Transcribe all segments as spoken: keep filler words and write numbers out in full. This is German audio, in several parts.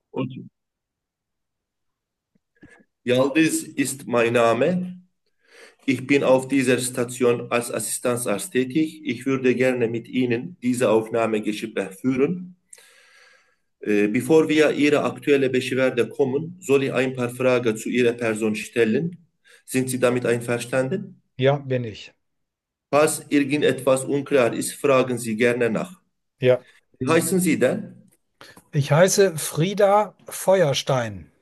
Und Yaldız ist mein Name. Ich bin auf dieser Station als Assistenzarzt tätig. Ich würde gerne mit Ihnen diese Aufnahmegespräch führen. Äh, bevor wir Ihre aktuelle Beschwerde kommen, soll ich ein paar Fragen zu Ihrer Person stellen. Sind Sie damit einverstanden? Ja, bin ich. Falls irgendetwas unklar ist, fragen Sie gerne nach. Ja. Wie heißen Sie denn? Ich heiße Frieda Feuerstein.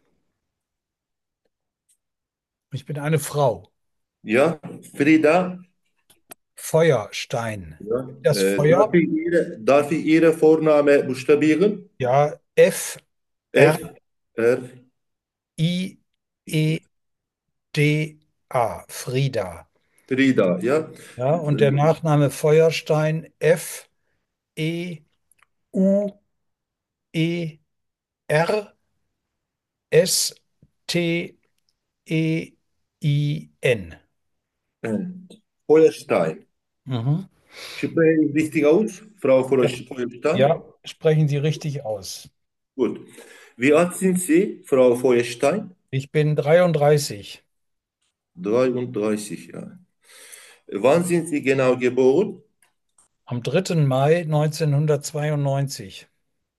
Ich bin eine Frau. Ja, Frida. Feuerstein. Ja. Das Äh, darf Feuer? ich Ihre, darf ich Ihre Vorname buchstabieren? Ja, F R F, R, I E D A. Frieda. Frida, ja. Ja, und der Nachname Feuerstein F E U E R S T E I N. Äh, Feuerstein. Mhm. Spreche ich richtig aus, Frau Ja, Feuerstein? ja, sprechen Sie richtig aus. Gut. Wie alt sind Sie, Frau Feuerstein? Ich bin dreiunddreißig. dreiunddreißig Jahre. Wann sind Sie genau geboren? Am dritten Mai neunzehnhundertzweiundneunzig.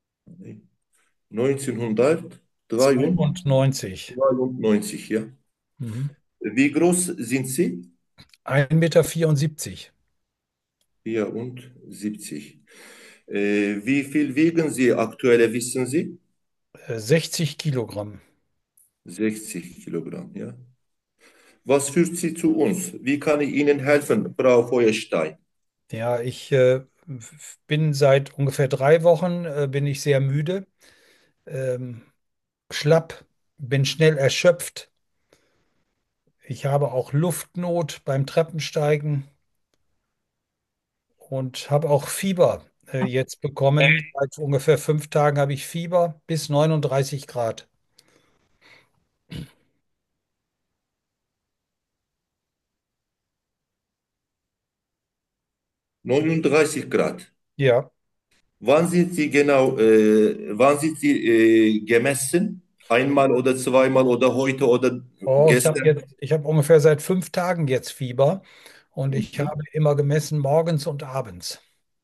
neunzehnhundertdreiundneunzig, zweiundneunzig. ja. Mhm. Wie groß sind Sie? ein Meter vierundsiebzig. vierundsiebzig. Äh, wie viel wiegen Sie aktuell, wissen Sie? äh, sechzig Kilogramm. sechzig Kilogramm, ja. Was führt Sie zu uns? Wie kann ich Ihnen helfen, Frau Feuerstein? Ja, ich äh, bin seit ungefähr drei Wochen äh, bin ich sehr müde, ähm, schlapp, bin schnell erschöpft. Ich habe auch Luftnot beim Treppensteigen und habe auch Fieber äh, jetzt bekommen. Seit ungefähr fünf Tagen habe ich Fieber bis neununddreißig Grad. neununddreißig Grad. Ja. Wann sind Sie genau, äh, wann sind Sie äh, gemessen? Einmal oder zweimal oder heute oder Oh, ich habe gestern? jetzt, ich habe ungefähr seit fünf Tagen jetzt Fieber und ich Mhm. habe immer gemessen morgens und abends.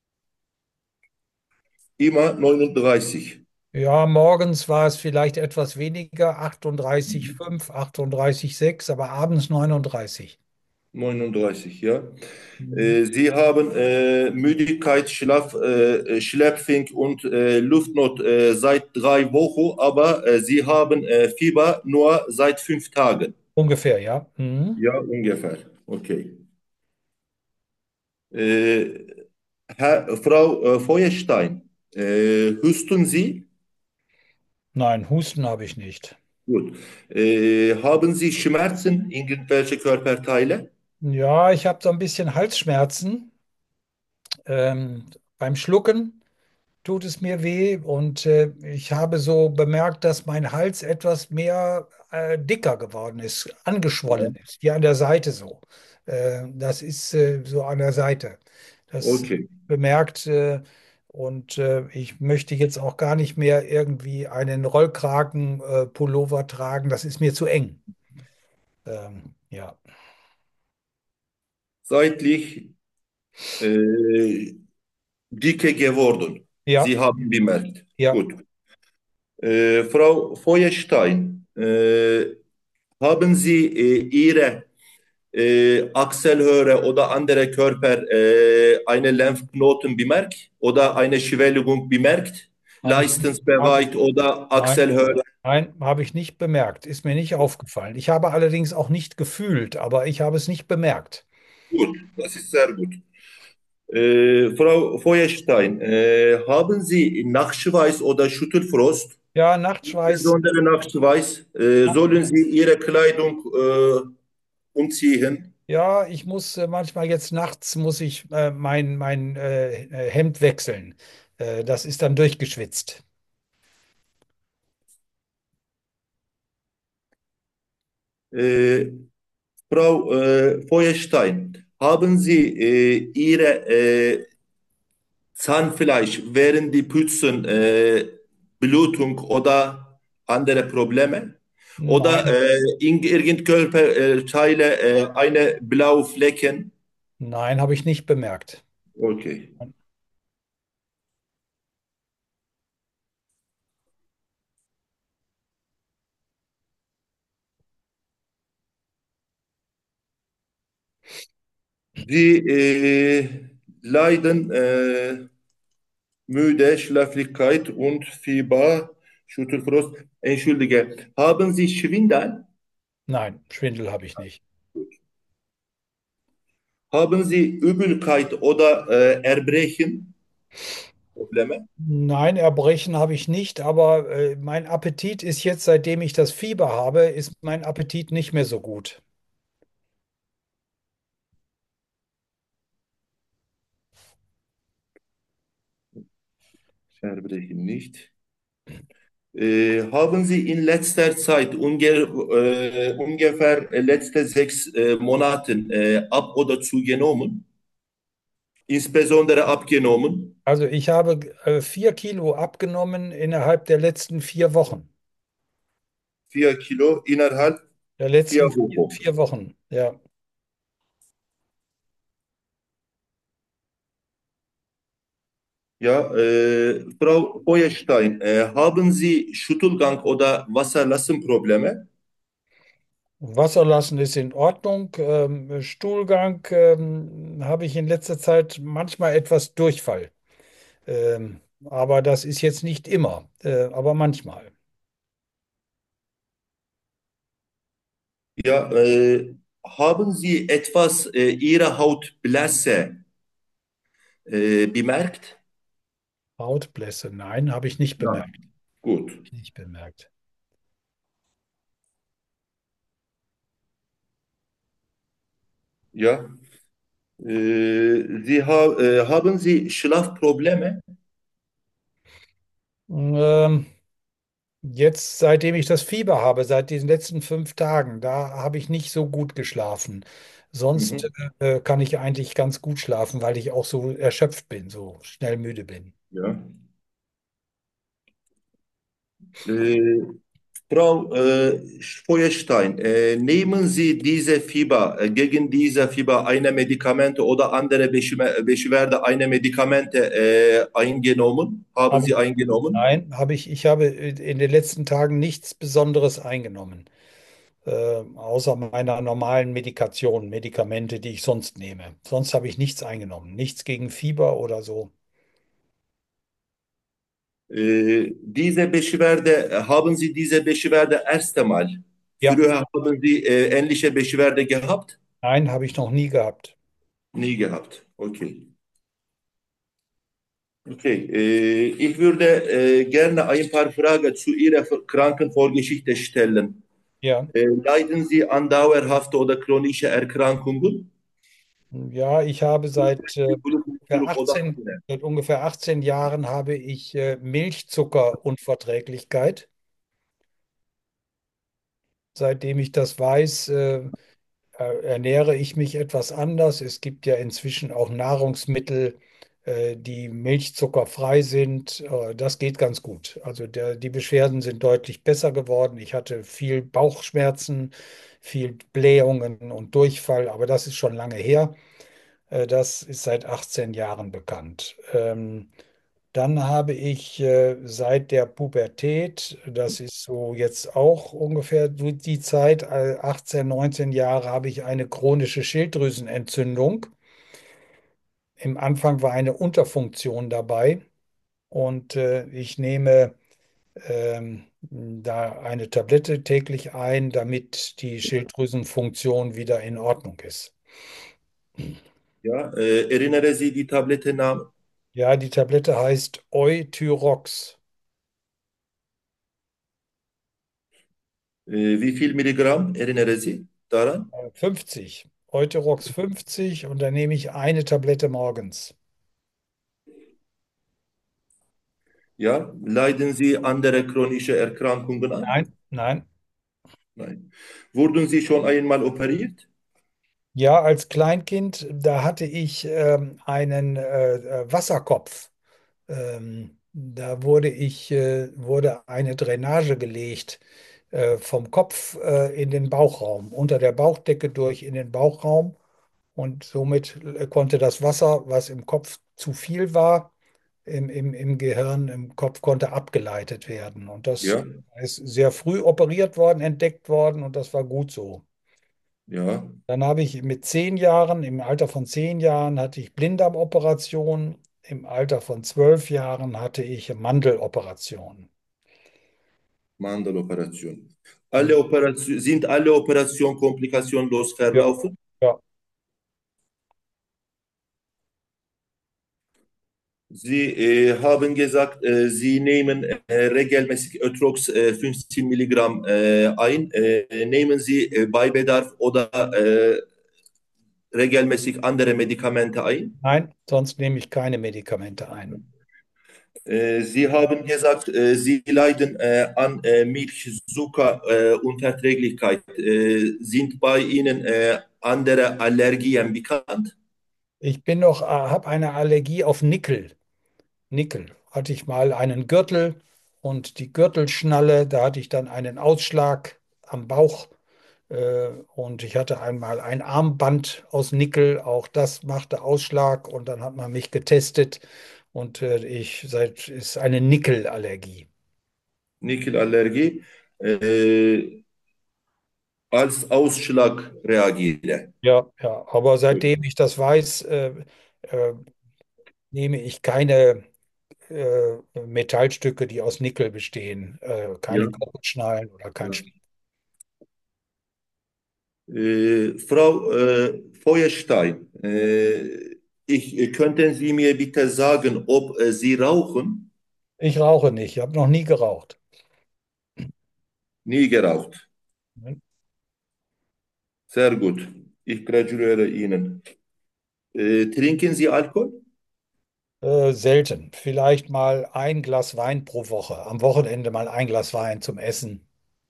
Immer neununddreißig. Ja, morgens war es vielleicht etwas weniger, achtunddreißig Komma Mhm. fünf, achtunddreißig Komma sechs, aber abends neununddreißig. neununddreißig, ja. Mhm. Äh, Sie haben äh, Müdigkeit, Schlaf, äh, Schläfring und äh, Luftnot äh, seit drei Wochen, aber äh, Sie haben äh, Fieber nur seit fünf Tagen. Ungefähr, ja. Mhm. Ja, ungefähr. Okay. Äh, Herr, Frau äh, Feuerstein, äh, husten Sie? Nein, Husten habe ich nicht. Gut. Äh, haben Sie Schmerzen, irgendwelche Körperteile? Ja, ich habe so ein bisschen Halsschmerzen. Ähm, beim Schlucken tut es mir weh und äh, ich habe so bemerkt, dass mein Hals etwas mehr äh, dicker geworden ist, Ja. angeschwollen ist, hier an der Seite so. Äh, das ist äh, so an der Seite. Das Okay. bemerkt äh, und äh, ich möchte jetzt auch gar nicht mehr irgendwie einen Rollkragen äh, Pullover tragen. Das ist mir zu eng. Ähm, ja, Seitlich äh, dicke geworden. ja, Sie haben bemerkt. ja. Gut. Äh, Frau Feuerstein, äh, haben Sie äh, Ihre äh, Achselhöhle oder andere Körper äh, eine Lymphknoten bemerkt oder eine Schwellung bemerkt? Habe ich nicht, hab, Leistensbereit oder nein, Achselhöhle? nein, habe ich nicht bemerkt. Ist mir nicht aufgefallen. Ich habe allerdings auch nicht gefühlt, aber ich habe es nicht bemerkt. Gut, das ist sehr gut. Äh, Frau Feuerstein, äh, haben Sie Nachtschweiß oder Schüttelfrost? Ja, Nachtschweiß. Insbesondere Nachtschweiß. Äh, sollen Sie Ihre Kleidung äh, umziehen? Ja, ich muss äh, manchmal jetzt nachts muss ich äh, mein, mein äh, äh, Hemd wechseln. Äh, das ist dann durchgeschwitzt. Äh, Frau äh, Feuerstein, haben Sie äh, Ihre äh, Zahnfleisch während die Putzen äh, Blutung oder? andere Probleme? Oder Nein, äh, in irgendeinem Körperteile äh, eine blaue Flecken? nein, habe ich nicht bemerkt. Okay. Sie äh, leiden äh, Müde, Schlaflosigkeit und Fieber, Schüttelfrost. Entschuldige, haben Sie Schwindel? Nein, Schwindel habe ich nicht. Haben Sie Übelkeit oder äh, Erbrechen? Probleme? Nein, Erbrechen habe ich nicht, aber äh, mein Appetit ist jetzt, seitdem ich das Fieber habe, ist mein Appetit nicht mehr so gut. Erbrechen nicht. Äh, haben Sie in letzter Zeit unge äh, ungefähr äh, letzte sechs äh, Monaten äh, ab oder zugenommen? Insbesondere abgenommen? Also ich habe äh, vier Kilo abgenommen innerhalb der letzten vier Wochen. Vier Kilo innerhalb Der vier letzten vier, Wochen. vier Wochen, ja. Ja, äh, Frau Feuerstein, äh, haben Sie Schüttelgang oder Wasserlassenprobleme? Wasser lassen ist in Ordnung. Ähm, Stuhlgang ähm, habe ich in letzter Zeit manchmal etwas Durchfall. Ähm, aber das ist jetzt nicht immer, äh, aber manchmal. Ja, äh, haben Sie etwas äh, Ihrer Hautblässe äh, bemerkt? Hautblässe, nein, habe ich nicht Ja. bemerkt. Gut, Nicht bemerkt. ja. Äh, Sie ha äh, haben Sie Schlafprobleme? Ähm, Jetzt, seitdem ich das Fieber habe, seit diesen letzten fünf Tagen, da habe ich nicht so gut geschlafen. Sonst Mhm. äh, kann ich eigentlich ganz gut schlafen, weil ich auch so erschöpft bin, so schnell müde bin. Ja. Äh, Frau äh, Feuerstein, äh, nehmen Sie diese Fieber, äh, gegen diese Fieber eine Medikamente oder andere Beschwer Beschwerde, eine Medikamente äh, eingenommen? Haben Aber Sie eingenommen? nein, habe ich, ich habe in den letzten Tagen nichts Besonderes eingenommen, äh, außer meiner normalen Medikation, Medikamente, die ich sonst nehme. Sonst habe ich nichts eingenommen, nichts gegen Fieber oder so. Äh, diese Beschwerde, äh, haben Sie diese Beschwerde erst einmal? Ja, Früher haben Sie äh, ähnliche Beschwerde gehabt? nein, habe ich noch nie gehabt. Nie gehabt. Okay. Okay. Äh, ich würde äh, gerne ein paar Fragen zu Ihrer Krankenvorgeschichte stellen. Ja. Äh, leiden Sie an dauerhafte oder chronische Erkrankungen? Ja, ich habe seit äh, ungefähr Bluthochdruck oder achtzehn, andere? seit ungefähr achtzehn Jahren habe ich äh, Milchzuckerunverträglichkeit. Seitdem ich das weiß, äh, äh, ernähre ich mich etwas anders. Es gibt ja inzwischen auch Nahrungsmittel, äh, die milchzuckerfrei sind. Äh, das geht ganz gut. Also der, die Beschwerden sind deutlich besser geworden. Ich hatte viel Bauchschmerzen, viel Blähungen und Durchfall, aber das ist schon lange her. Äh, Das ist seit achtzehn Jahren bekannt. Ähm, Dann habe ich äh, seit der Pubertät, das ist so jetzt auch ungefähr so die Zeit, äh, achtzehn, neunzehn Jahre, habe ich eine chronische Schilddrüsenentzündung. Im Anfang war eine Unterfunktion dabei und äh, ich nehme ähm, da eine Tablette täglich ein, damit die Schilddrüsenfunktion wieder in Ordnung ist. Ja, äh, erinnere Sie die Tablettennamen? Ja, die Tablette heißt Euthyrox. Äh, wie viel Milligramm? Erinnere Sie daran? Äh, fünfzig. Euthyrox fünfzig und dann nehme ich eine Tablette morgens. Ja, leiden Sie andere chronische Erkrankungen an? Nein, nein. Nein. Wurden Sie schon einmal operiert? Ja, als Kleinkind, da hatte ich ähm, einen äh, äh, Wasserkopf. Ähm, Da wurde ich, äh, wurde eine Drainage gelegt, äh, vom Kopf, äh, in den Bauchraum, unter der Bauchdecke durch in den Bauchraum. Und somit äh, konnte das Wasser, was im Kopf zu viel war, im, im, im Gehirn, im Kopf, konnte abgeleitet werden. Und das Ja, ist sehr früh operiert worden, entdeckt worden, und das war gut so. ja, Dann habe ich mit zehn Jahren, im Alter von zehn Jahren, hatte ich Blinddarmoperation. Im Alter von zwölf Jahren hatte ich Mandeloperation. Mandeloperation. Und Alle Operation, sind alle Operationen komplikationlos ja, verlaufen? ja, Sie äh, haben gesagt, äh, Sie nehmen äh, regelmäßig Ötrox äh, fünfzehn Milligramm äh, ein. Äh, nehmen Sie äh, bei Bedarf oder äh, regelmäßig andere Medikamente ein? nein, sonst nehme ich keine Medikamente ein. Äh, Sie haben gesagt, äh, Sie leiden äh, an äh, Milchzuckerunverträglichkeit. Äh, sind bei Ihnen äh, andere Allergien bekannt? Ich bin noch, habe eine Allergie auf Nickel. Nickel. Hatte ich mal einen Gürtel, und die Gürtelschnalle, da hatte ich dann einen Ausschlag am Bauch. Äh, und ich hatte einmal ein Armband aus Nickel, auch das machte Ausschlag, und dann hat man mich getestet, und äh, ich seit ist eine Nickelallergie. Nickelallergie äh, als Ausschlag reagiere. Ja, ja, aber Gut. seitdem ich das weiß, äh, äh, nehme ich keine äh, Metallstücke, die aus Nickel bestehen, äh, Ja. keine Gurtschnallen oder kein. Ja. Äh, Frau äh, Feuerstein, äh, ich, äh, könnten Sie mir bitte sagen, ob äh, Sie rauchen? Ich rauche nicht, ich habe noch nie geraucht. Nie geraucht. Sehr gut. Ich gratuliere Ihnen. Äh, trinken Sie Alkohol? Äh, selten. Vielleicht mal ein Glas Wein pro Woche. Am Wochenende mal ein Glas Wein zum Essen.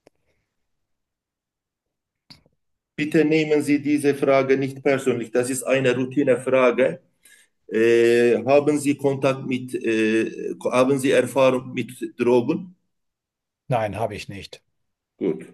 Bitte nehmen Sie diese Frage nicht persönlich. Das ist eine Routinefrage. Äh, haben Sie Kontakt mit, äh, haben Sie Erfahrung mit Drogen? Nein, habe ich nicht. Gut.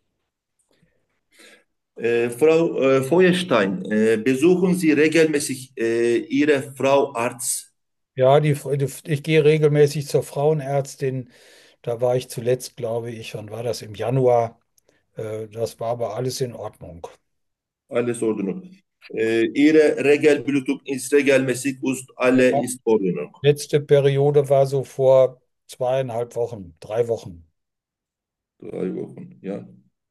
Äh, Frau äh, Feuerstein, äh, besuchen Sie regelmäßig äh, Ihre Frau Arzt? Ja, die, die, ich gehe regelmäßig zur Frauenärztin. Da war ich zuletzt, glaube ich, wann war das? Im Januar. Äh, das war aber alles in Ordnung. Alles Ordnung. Äh, Ihre Regelblutung ist regelmäßig und alle Ja. ist Ordnung. Letzte Periode war so vor zweieinhalb Wochen, drei Wochen. Drei Wochen, ja.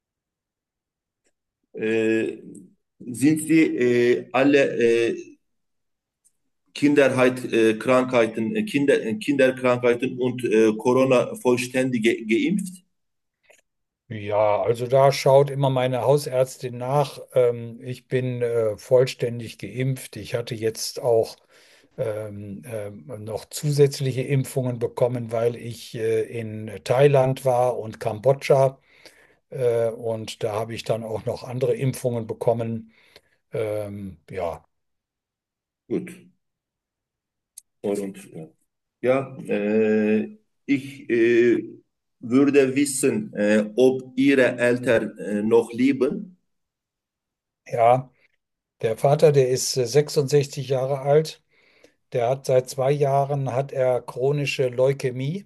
Äh, sind Sie äh, alle äh, Kinderheit, äh, Krankheiten, äh, Kinder, äh, Kinderkrankheiten und äh, Corona vollständig ge geimpft? Ja, also da schaut immer meine Hausärztin nach. Ähm, ich bin äh, vollständig geimpft. Ich hatte jetzt auch ähm, ähm, noch zusätzliche Impfungen bekommen, weil ich äh, in Thailand war und Kambodscha. Äh, und da habe ich dann auch noch andere Impfungen bekommen. Ähm, ja, Gut. Und ja, ja äh, ich äh, würde wissen, äh, ob Ihre Eltern äh, noch leben. ja, der Vater, der ist äh, sechsundsechzig Jahre alt. Der hat seit zwei Jahren hat er chronische Leukämie.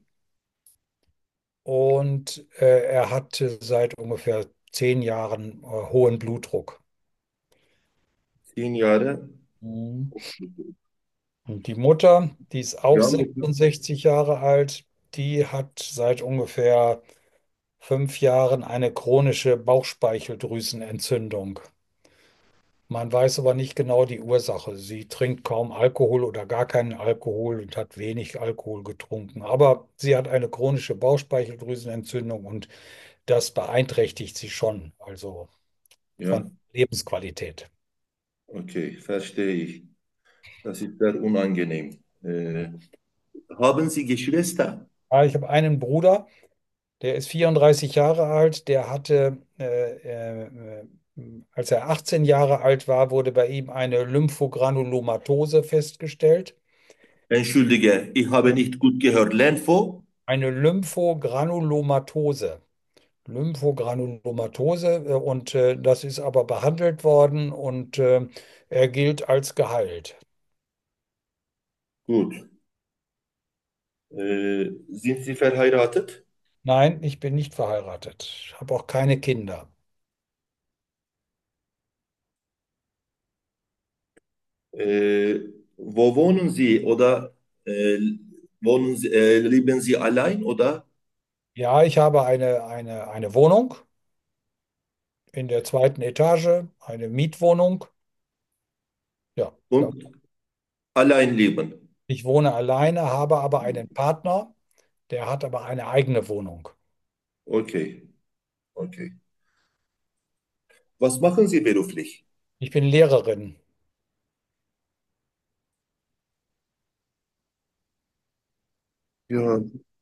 Und äh, er hat seit ungefähr zehn Jahren äh, hohen Blutdruck. Zehn Jahre. Mhm. Und die Mutter, die ist auch Ja, Mutter. sechsundsechzig Jahre alt, die hat seit ungefähr fünf Jahren eine chronische Bauchspeicheldrüsenentzündung. Man weiß aber nicht genau die Ursache. Sie trinkt kaum Alkohol oder gar keinen Alkohol und hat wenig Alkohol getrunken. Aber sie hat eine chronische Bauchspeicheldrüsenentzündung, und das beeinträchtigt sie schon. Also von Ja, Lebensqualität. okay, verstehe ich. Das ist sehr unangenehm. Äh, haben Sie Geschwister? Ja, ich habe einen Bruder, der ist vierunddreißig Jahre alt. Der hatte, äh, äh, als er achtzehn Jahre alt war, wurde bei ihm eine Lymphogranulomatose festgestellt. Entschuldige, ich habe nicht gut gehört. Lenfo? Eine Lymphogranulomatose. Lymphogranulomatose äh, und äh, das ist aber behandelt worden und äh, er gilt als geheilt. Gut. Äh, sind Sie verheiratet? Nein, ich bin nicht verheiratet. Ich habe auch keine Kinder. Äh, wo wohnen Sie oder äh, wohnen Sie, äh, leben Sie allein oder Ja, ich habe eine, eine, eine Wohnung in der zweiten Etage, eine Mietwohnung. Ja, da, und allein leben? ich wohne alleine, habe aber einen Partner, der hat aber eine eigene Wohnung. Okay, okay. Was machen Sie beruflich? Ich bin Lehrerin. Ja,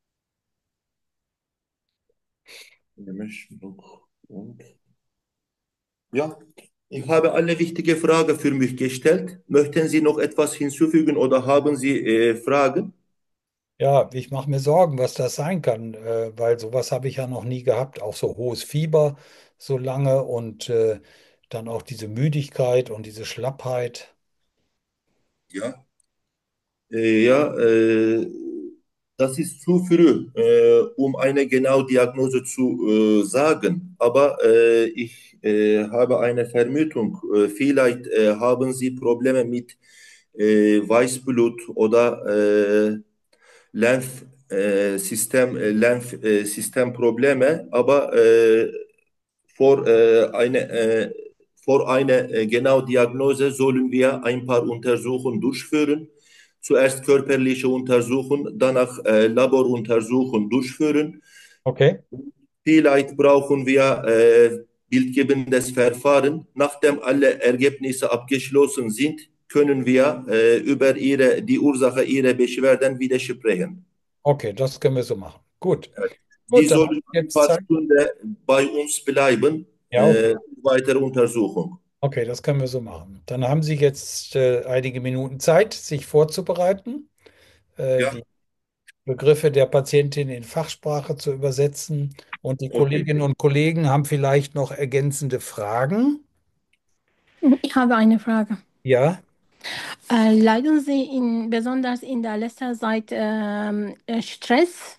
nämlich noch- und ja, ich habe alle wichtige Fragen für mich gestellt. Möchten Sie noch etwas hinzufügen oder haben Sie äh, Fragen? Ja, ich mache mir Sorgen, was das sein kann, äh, weil sowas habe ich ja noch nie gehabt. Auch so hohes Fieber so lange und äh, dann auch diese Müdigkeit und diese Schlappheit. Ja. Äh, ja, äh, das ist zu früh, äh, um eine genaue Diagnose zu äh, sagen. Aber äh, ich äh, habe eine Vermutung. Äh, vielleicht äh, haben Sie Probleme mit äh, Weißblut oder äh, Lymphsystem, äh, Lymphsystemprobleme. Aber äh, vor äh, eine, äh, vor einer äh, genauen Diagnose sollen wir ein paar Untersuchungen durchführen. Zuerst körperliche Untersuchungen, danach äh, Laboruntersuchungen durchführen. Okay, Vielleicht brauchen wir äh, bildgebendes Verfahren. Nachdem alle Ergebnisse abgeschlossen sind, können wir äh, über ihre, die Ursache ihrer Beschwerden wieder sprechen. okay, das können wir so machen. Gut, Sie gut, dann habe sollen ich ein jetzt paar Zeit. Stunden bei uns bleiben, Ja, äh, okay. weitere Untersuchung. Okay, das können wir so machen. Dann haben Sie jetzt äh, einige Minuten Zeit, sich vorzubereiten, äh, Ja, die Begriffe der Patientin in Fachsprache zu übersetzen. Und die okay. Kolleginnen und Kollegen haben vielleicht noch ergänzende Fragen. Ich habe eine Frage. Ja, Äh, leiden Sie in, besonders in der letzten Zeit ähm, äh, Stress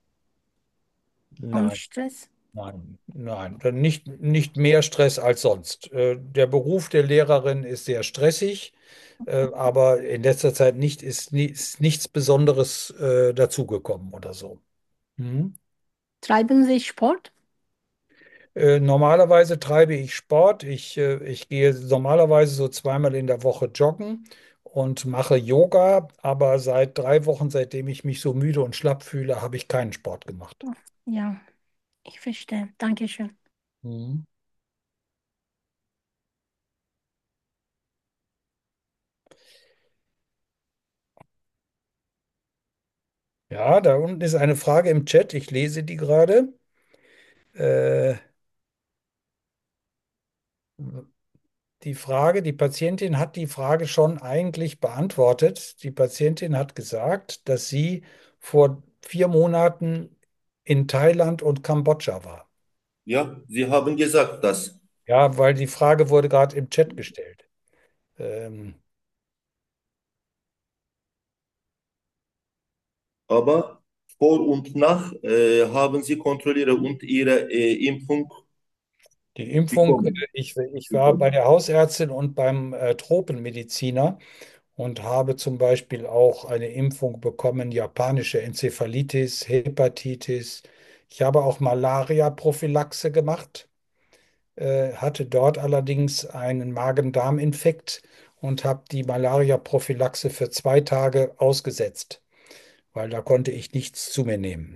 und nein. Stress? Nein, nein, dann nicht, nicht mehr Stress als sonst. Äh, Der Beruf der Lehrerin ist sehr stressig, äh, aber in letzter Zeit nicht, ist, ni- ist nichts Besonderes äh, dazugekommen oder so. Mhm. Treiben Sie Sport? Äh, Normalerweise treibe ich Sport. Ich, äh, ich gehe normalerweise so zweimal in der Woche joggen und mache Yoga, aber seit drei Wochen, seitdem ich mich so müde und schlapp fühle, habe ich keinen Sport gemacht. Ja, ich verstehe. Dankeschön. Mhm. Ja, da unten ist eine Frage im Chat. Ich lese die gerade. Äh, die Frage, die Patientin hat die Frage schon eigentlich beantwortet. Die Patientin hat gesagt, dass sie vor vier Monaten in Thailand und Kambodscha war. Ja, Sie haben gesagt das. Ja, weil die Frage wurde gerade im Chat gestellt. Ähm, Aber vor und nach äh, haben Sie kontrolliert und Ihre äh, Impfung die Impfung, äh, bekommen. ich, ich war bei bekommen. der Hausärztin und beim äh, Tropenmediziner und habe zum Beispiel auch eine Impfung bekommen, japanische Enzephalitis, Hepatitis. Ich habe auch Malaria-Prophylaxe gemacht, äh, hatte dort allerdings einen Magen-Darm-Infekt und habe die Malaria-Prophylaxe für zwei Tage ausgesetzt, weil da konnte ich nichts zu mir nehmen.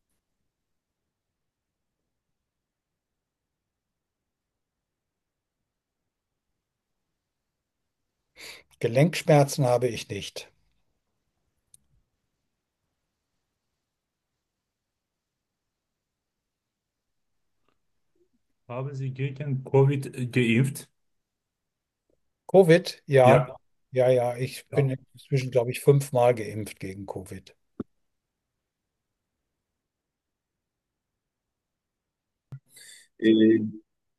Gelenkschmerzen habe ich nicht. Haben Sie gegen Covid geimpft? Covid, ja, Ja. Ja, ja, ich bin Ja. inzwischen, glaube ich, fünfmal geimpft gegen Covid. Äh,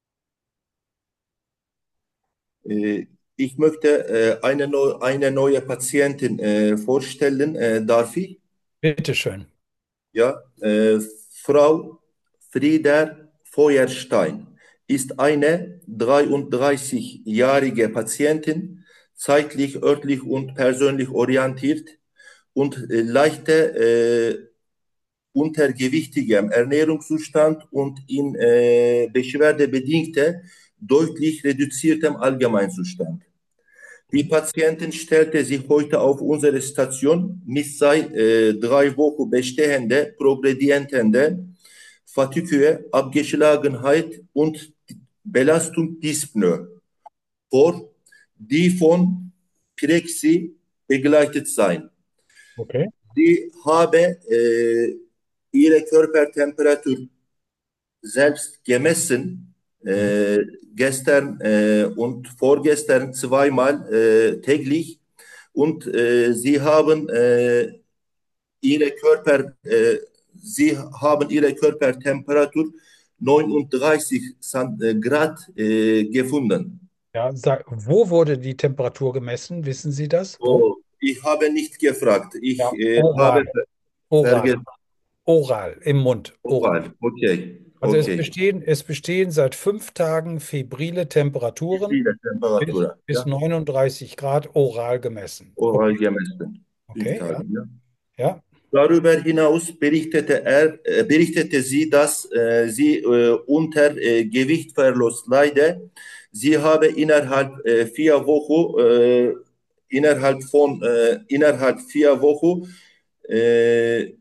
äh, Ich möchte äh, eine, neu, eine neue Patientin äh, vorstellen. Äh, darf ich? Bitteschön. Ja, äh, Frau Frieder Feuerstein ist eine dreiunddreißigjährige Patientin, zeitlich, örtlich und persönlich orientiert und äh, leichte äh, untergewichtigem Ernährungszustand und in äh, beschwerdebedingte deutlich reduziertem Allgemeinzustand. Die Patientin stellte sich heute auf unsere Station mit seit äh, drei Wochen bestehende progredientende Fatigue, Abgeschlagenheit und Belastung Dyspnoe vor, die von Pirexie begleitet sein. Okay. Sie habe äh, ihre Körpertemperatur selbst gemessen, Mhm. äh, gestern äh, und vorgestern zweimal äh, täglich und äh, sie haben äh, ihre Körper, äh, sie haben ihre Körpertemperatur neununddreißig Grad äh, gefunden. Ja, sag, wo wurde die Temperatur gemessen? Wissen Sie das? Wo? Oh, ich habe nicht gefragt, ich Ja, äh, habe oral. ver- Oral. vergessen. Oral, im Mund. Oral. Oral. Okay, Also es okay. bestehen, es bestehen seit fünf Tagen febrile Wie Temperaturen viele bis, Temperatur? bis Ja, neununddreißig Grad oral gemessen. oral Okay, gemessen. Fünf okay, ja, Tage, ja. ja, Darüber hinaus berichtete er, äh, berichtete sie, dass äh, sie äh, unter äh, Gewichtverlust leide. Sie habe innerhalb äh, vier Wochen, äh, innerhalb von äh, innerhalb vier Wochen äh,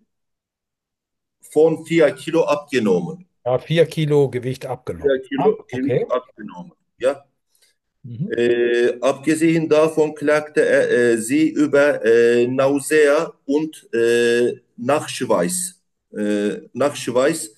von vier Kilo abgenommen. ja, vier Kilo Gewicht abgenommen. Vier Ah, Kilo Gewicht okay. abgenommen. Ja. Mhm. Äh, abgesehen davon klagte er, äh, sie über äh, Nausea und äh, Nachschweiß. Äh, Nachschweiß.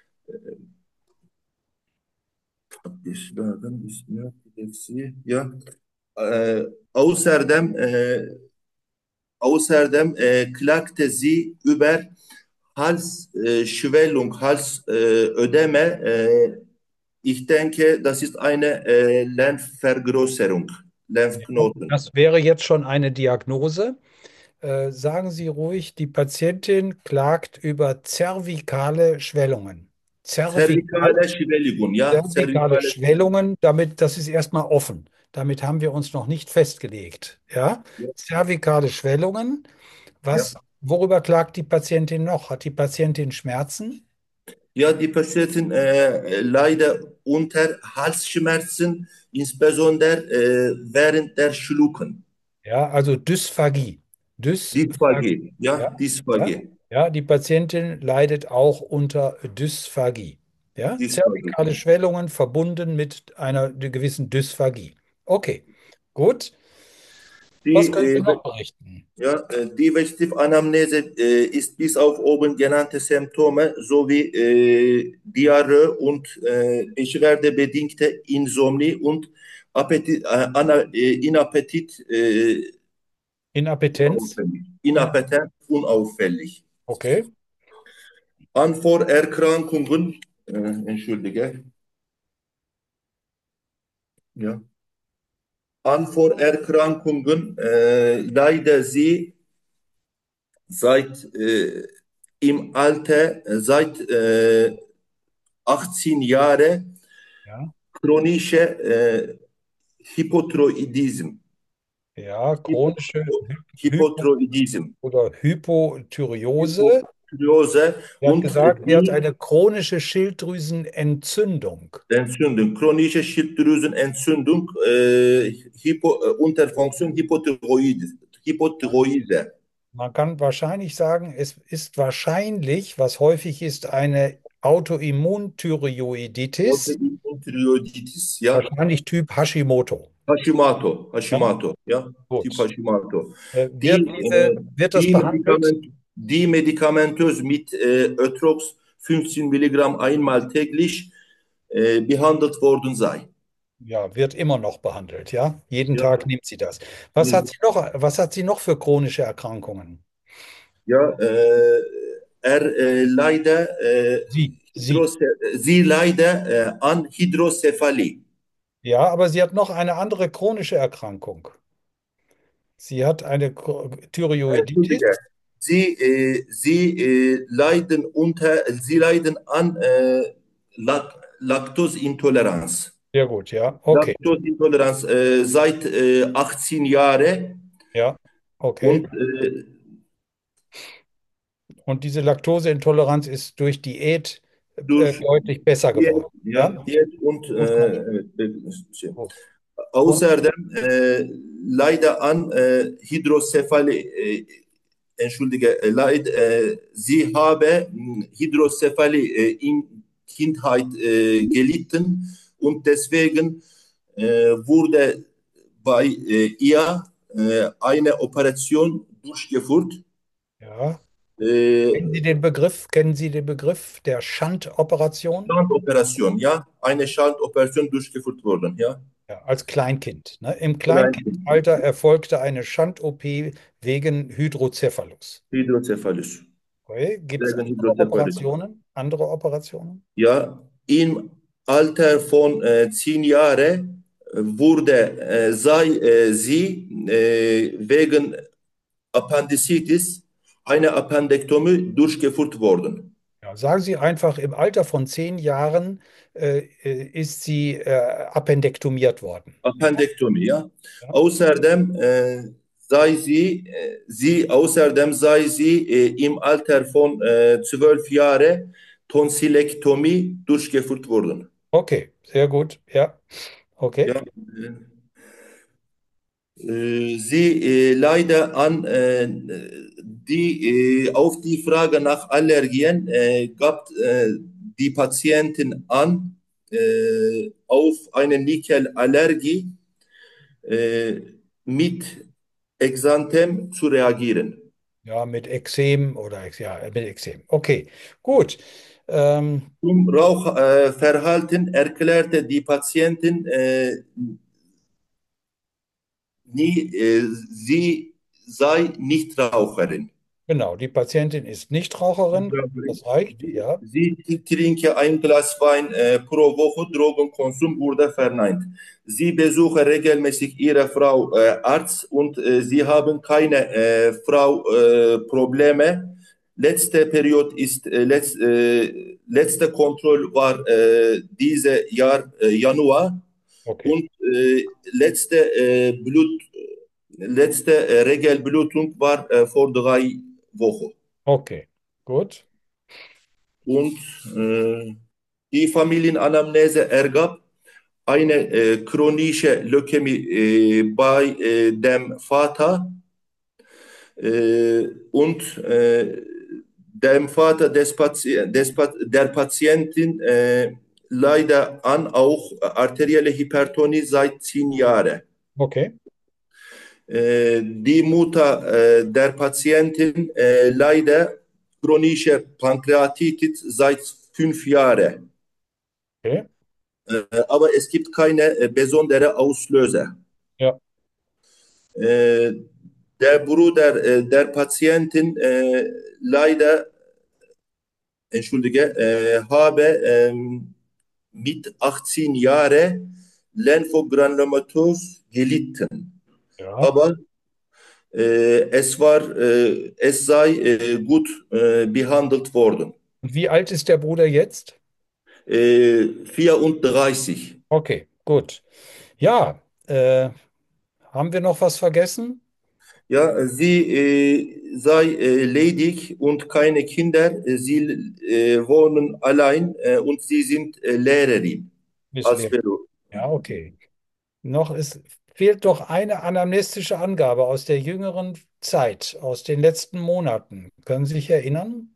Abgeschlagen ist mir Epilepsie. Ja. Äh, außerdem äh, außerdem äh, klagte sie über Halsschwellung, Halsödeme. Äh, ich denke, das ist eine äh, Lymphvergrößerung, Ja, Lymphknoten. das wäre jetzt schon eine Diagnose. Äh, sagen Sie ruhig, die Patientin klagt über zervikale Schwellungen. Zervikale, Zervikale Schwelligung, ja, zervikale zervikale Schwelligung. Schwellungen, damit, das ist erstmal offen. Damit haben wir uns noch nicht festgelegt. Ja? Ja, Zervikale Schwellungen. ja. Was, worüber klagt die Patientin noch? Hat die Patientin Schmerzen? Ja, die Patienten äh, leiden unter Halsschmerzen, insbesondere äh, während der Schlucken. Ja, also Dysphagie. Dysphagie. Dysphagie, ja, Ja, ja, Dysphagie, ja, die Patientin leidet auch unter Dysphagie. Ja, Dysphagie. zervikale Schwellungen verbunden mit einer gewissen Dysphagie. Okay, gut. Was Die, können Sie äh, noch berichten? ja, äh, die Vestivanamnese äh, ist bis auf oben genannte Symptome sowie äh, Diarrhoe und äh, beschwerdebedingte Insomnie und Appetit, äh, Ana, äh, Inappetit äh, Inappetenz? unauffällig. In, Inappetent unauffällig. okay, An Vorerkrankungen, äh, entschuldige, ja. An Vorerkrankungen äh, leider sie seit äh, im Alter, äh, seit äh, achtzehn Jahre ja, chronische äh, Hypothyroidism. ja, Hypo, chronische Hypo- Hypothyroidism. oder Hypothyreose. Hypothyreose Er hat und gesagt, sie hat die eine chronische Schilddrüsenentzündung. Entzündung, chronische Schilddrüsenentzündung, äh, Hypo, äh, Unterfunktion Hypothyroid, Hypothyroide. Man kann wahrscheinlich sagen, es ist wahrscheinlich, was häufig ist, eine Autoimmunthyreoiditis, Autoimmunthyreoiditis, ja. wahrscheinlich Typ Hashimoto. Hashimoto, Ja, Hashimoto, ja. Typ gut. Hashimoto. Äh, Die, Wird äh, diese, wird das die, behandelt? Medikament, die medikamentös mit äh, Ötrox fünfzehn Milligramm einmal täglich äh, behandelt worden sei. Ja, wird immer noch behandelt, ja? Jeden Ja, Tag nimmt sie das. Was hat sie noch, was hat sie noch für chronische Erkrankungen? ja, äh, er äh, leider, äh, Sie, sie. Hydrose sie leider äh, an Hydrocephalie. Ja, aber sie hat noch eine andere chronische Erkrankung. Sie hat eine Chro- Thyreoiditis. Entschuldige. Sie, äh, sie äh, leiden unter, sie leiden an äh, Lak Laktoseintoleranz. Sehr gut, ja. Okay. Laktoseintoleranz äh, seit äh, achtzehn Jahren Ja, okay. und äh, Und diese Laktoseintoleranz ist durch Diät äh, durch deutlich besser Diät, geworden. ja, Ja, Diät und gut, gut, äh, äh, gut. Und außerdem äh, leider an äh, Hydrocephalie, äh, entschuldige, äh, leid, äh, sie habe mh, Hydrocephalie äh, in Kindheit äh, gelitten und deswegen äh, wurde bei äh, ihr äh, eine Operation durchgeführt. ja, Äh, kennen Sie den Begriff, kennen Sie den Begriff der Shunt-Operation? Schandoperation, ja, eine Schandoperation durchgeführt worden, ja. Ja, als Kleinkind. Ne? Im Kleinkind, ja. Kleinkindalter erfolgte eine Shunt-O P wegen Hydrocephalus. Hydrocephalus. Okay. Gibt es Wegen andere Hydrocephalus. Operationen? Andere Operationen? Ja, im Alter von äh, zehn Jahren wurde äh, sei, äh, sie äh, wegen Appendizitis eine Appendektomie durchgeführt worden. Ja, sagen Sie einfach, im Alter von zehn Jahren äh, äh, ist sie äh, appendektomiert worden. Appendektomie, ja. Ja? Außerdem äh, sei sie, äh, sie, außerdem sei sie äh, im Alter von äh, zwölf Jahren Tonsillektomie durchgeführt worden. Okay, sehr gut. Ja, okay. Ja, äh, Äh, Sie äh, leider an äh, die äh, auf die Frage nach Allergien äh, gab äh, die Patientin an, äh, auf eine Nickelallergie äh, mit Exanthem zu reagieren. Ja, mit Ekzem oder Ex- ja, mit Ekzem. Okay, gut. Ähm, Zum Rauchverhalten äh, erklärte die Patientin äh, nie, äh, sie sei Nichtraucherin. genau, die Patientin ist Nichtraucherin. Das reicht, Sie, ja. sie trinke ein Glas Wein äh, pro Woche, Drogenkonsum wurde verneint. Sie besuche regelmäßig ihre Frau äh, Arzt und äh, sie haben keine äh, Frau äh, Probleme. Letzte Periode ist, äh, letz, äh, letzte Kontrolle war äh, diese Jahr äh, Januar Okay, und äh, letzte äh, Blut, letzte äh, Regelblutung war äh, vor drei Wochen. okay, gut. Und äh, die Familienanamnese ergab eine äh, chronische Leukämie äh, bei äh, dem Vater äh, und äh, dem Vater des, Pati des Pat der Patientin äh, leider an auch arterielle Hypertonie seit zehn Jahren. Okay, Äh, die Mutter äh, der Patientin äh, leider chronische Pankreatitis seit fünf Jahren. okay. Äh, aber es gibt keine äh, besondere Auslöser. Ja, Äh, der Bruder äh, der Patientin äh, leider, entschuldige, äh, habe ähm, mit achtzehn Jahren Lymphogranulomatosis gelitten. ja. Aber äh, es war, äh, es sei äh, gut äh, behandelt worden. Und wie alt ist der Bruder jetzt? Äh, vierunddreißig. Okay, gut. Ja, äh, haben wir noch was vergessen? Ja, sie äh, sei äh, ledig und keine Kinder. Sie äh, wohnen allein äh, und sie sind äh, Lehrerin Bis als Lehrer. Beruf. Ja, okay. Noch ist, fehlt doch eine anamnestische Angabe aus der jüngeren Zeit, aus den letzten Monaten. Können Sie sich erinnern?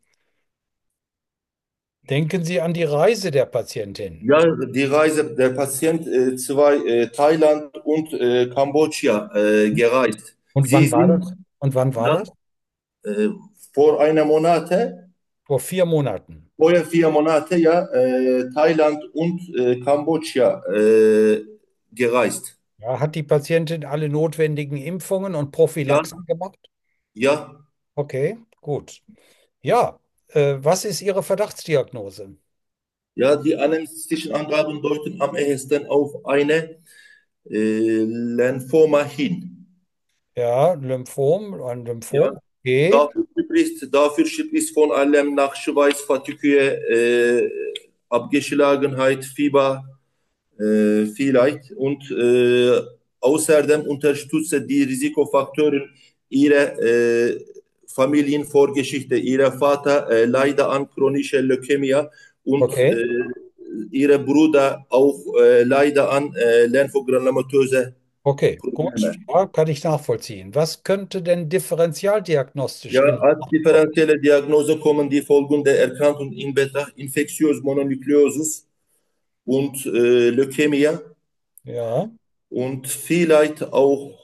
Denken Sie an die Reise der Patientin. Ja, die Reise der Patient äh, zwei äh, Thailand und äh, Kambodscha äh, gereist. Und Sie wann war sind das? Und wann war ja, das? äh, vor einer Monate, Vor vier Monaten. vorher vier Monate ja äh, Thailand und äh, Kambodscha äh, gereist. Ja, hat die Patientin alle notwendigen Impfungen und Ja, Prophylaxen gemacht? ja, Okay, gut. Ja, äh, was ist Ihre Verdachtsdiagnose? ja, die anästhetischen Angaben deuten am ehesten auf eine äh, Lymphoma hin. Ja, Lymphom, ein Ja, Lymphom. Okay, dafür spricht, dafür spricht vor allem nach Schweiß, Fatigue, äh, Abgeschlagenheit, Fieber, äh, vielleicht. Und äh, außerdem unterstützt die Risikofaktoren ihre äh, Familienvorgeschichte. Ihr Vater äh, leidet an chronischer Leukämie und okay, äh, ihr Bruder auch äh, leidet an äh, lymphogranulomatose okay, gut. Probleme. Ja, kann ich nachvollziehen. Was könnte denn differentialdiagnostisch Ja, in als Betracht kommen? differenzielle Diagnose kommen die Folgen der Erkrankung in Betracht: Infektiös Mononukleosis und äh, Leukämie Ja, und vielleicht auch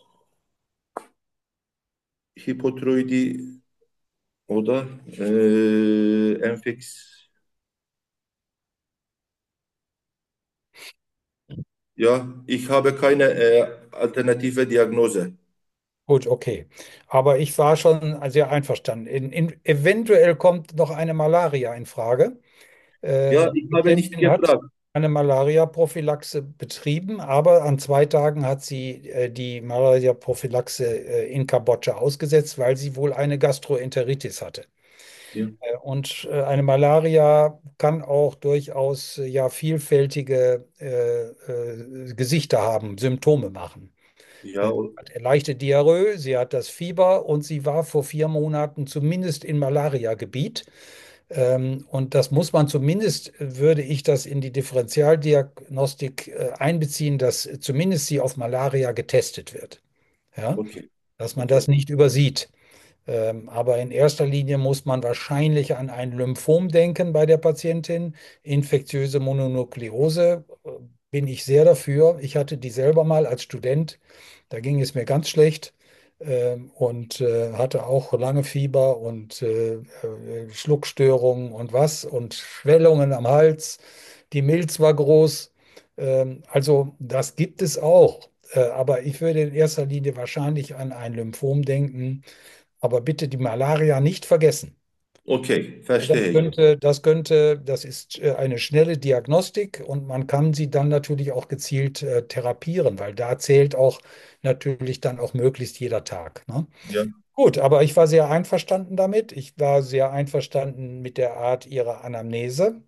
Hypothyroidie oder äh, Infex. Ja, ich habe keine äh, alternative Diagnose. gut, okay. Aber ich war schon sehr einverstanden. In, in, eventuell kommt noch eine Malaria in Frage. Äh, Ja, die ich habe nicht Patientin hat gefragt. eine Malaria-Prophylaxe betrieben, aber an zwei Tagen hat sie äh, die Malaria-Prophylaxe äh, in Kambodscha ausgesetzt, weil sie wohl eine Gastroenteritis hatte. Ja, Äh, Und äh, eine Malaria kann auch durchaus äh, ja vielfältige äh, äh, Gesichter haben, Symptome machen. ja, Äh, o- hat leichte Diarrhoe, sie hat das Fieber und sie war vor vier Monaten zumindest in Malaria-Gebiet. Ähm, und das muss man zumindest, äh, würde ich das in die Differentialdiagnostik äh, einbeziehen, dass zumindest sie auf Malaria getestet wird. Ja? okay, Dass man okay. das nicht übersieht. Ähm, aber in erster Linie muss man wahrscheinlich an ein Lymphom denken bei der Patientin. Infektiöse Mononukleose äh, bin ich sehr dafür. Ich hatte die selber mal als Student. Da ging es mir ganz schlecht ähm, und äh, hatte auch lange Fieber und äh, äh, Schluckstörungen und was und Schwellungen am Hals. Die Milz war groß. Ähm, also das gibt es auch. Äh, aber ich würde in erster Linie wahrscheinlich an ein Lymphom denken. Aber bitte die Malaria nicht vergessen. Okay, Das verstehe ich. könnte, das könnte, das ist äh, eine schnelle Diagnostik und man kann sie dann natürlich auch gezielt äh, therapieren, weil da zählt auch natürlich dann auch möglichst jeder Tag. Ne? Ja, Gut, aber ich war sehr einverstanden damit. Ich war sehr einverstanden mit der Art Ihrer Anamneseerhebung.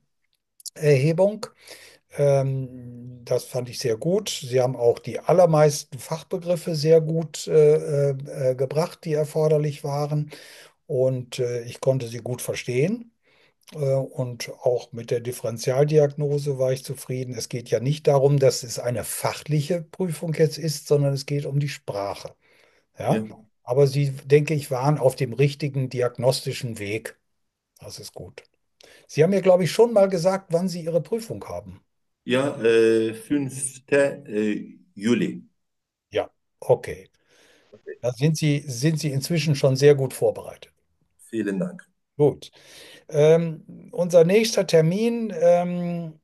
Ähm, das fand ich sehr gut. Sie haben auch die allermeisten Fachbegriffe sehr gut äh, äh, äh, gebracht, die erforderlich waren. Und äh, ich konnte sie gut verstehen. Äh, und auch mit der Differentialdiagnose war ich zufrieden. Es geht ja nicht darum, dass es eine fachliche Prüfung jetzt ist, sondern es geht um die Sprache. Ja? ja. Aber Sie, denke ich, waren auf dem richtigen diagnostischen Weg. Das ist gut. Sie haben mir, glaube ich, schon mal gesagt, wann Sie Ihre Prüfung haben. Ja, äh, fünften Äh, Juli. Ja, okay. Da sind Sie, sind Sie inzwischen schon sehr gut vorbereitet. Vielen Dank. Gut. Ähm, unser nächster Termin ähm,